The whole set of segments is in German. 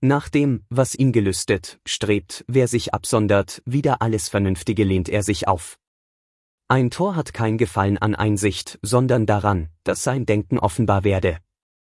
Nach dem, was ihn gelüstet, strebt, wer sich absondert, wider alles Vernünftige lehnt er sich auf. Ein Tor hat kein Gefallen an Einsicht, sondern daran, dass sein Denken offenbar werde.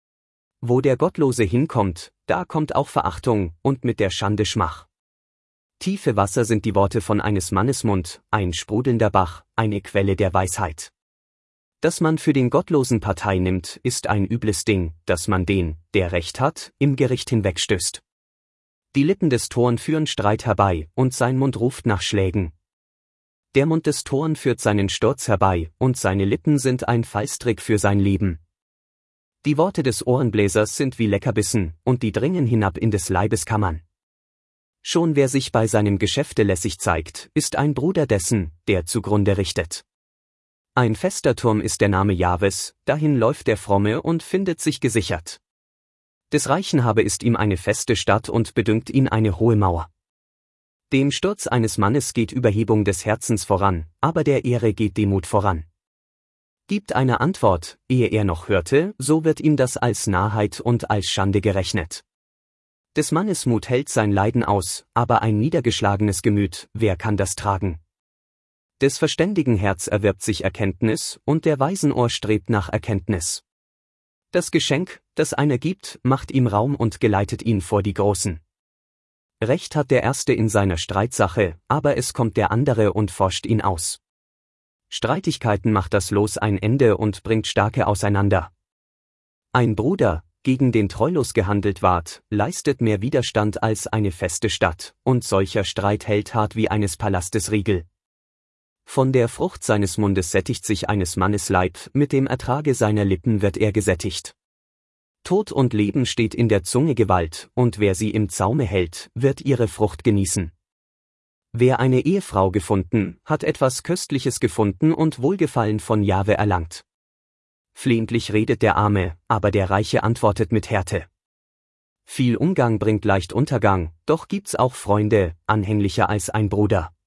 Wo der Gottlose hinkommt, da kommt auch Verachtung, und mit der Schande Schmach. Tiefe Wasser sind die Worte von eines Mannes Mund, ein sprudelnder Bach, eine Quelle der Weisheit. Dass man für den Gottlosen Partei nimmt, ist ein übles Ding, dass man den, der Recht hat, im Gericht hinwegstößt. Die Lippen des Toren führen Streit herbei, und sein Mund ruft nach Schlägen. Der Mund des Toren führt seinen Sturz herbei, und seine Lippen sind ein Fallstrick für sein Leben. Die Worte des Ohrenbläsers sind wie Leckerbissen, und die dringen hinab in des Leibes Kammern. Schon wer sich bei seinem Geschäfte lässig zeigt, ist ein Bruder dessen, der zugrunde richtet. Ein fester Turm ist der Name Jahwes, dahin läuft der Fromme und findet sich gesichert. Des Reichen habe ist ihm eine feste Stadt und bedüngt ihn eine hohe Mauer. Dem Sturz eines Mannes geht Überhebung des Herzens voran, aber der Ehre geht Demut voran. Gibt einer Antwort, ehe er noch hörte, so wird ihm das als Narrheit und als Schande gerechnet. Des Mannes Mut hält sein Leiden aus, aber ein niedergeschlagenes Gemüt, wer kann das tragen? Des verständigen Herz erwirbt sich Erkenntnis, und der weisen Ohr strebt nach Erkenntnis. Das Geschenk, das einer gibt, macht ihm Raum und geleitet ihn vor die Großen. Recht hat der Erste in seiner Streitsache, aber es kommt der andere und forscht ihn aus. Streitigkeiten macht das Los ein Ende und bringt Starke auseinander. Ein Bruder, gegen den treulos gehandelt ward, leistet mehr Widerstand als eine feste Stadt, und solcher Streit hält hart wie eines Palastes Riegel. Von der Frucht seines Mundes sättigt sich eines Mannes Leib, mit dem Ertrage seiner Lippen wird er gesättigt. Tod und Leben steht in der Zunge Gewalt, und wer sie im Zaume hält, wird ihre Frucht genießen. Wer eine Ehefrau gefunden, hat etwas Köstliches gefunden und Wohlgefallen von Jahwe erlangt. Flehentlich redet der Arme, aber der Reiche antwortet mit Härte. Viel Umgang bringt leicht Untergang, doch gibt's auch Freunde, anhänglicher als ein Bruder.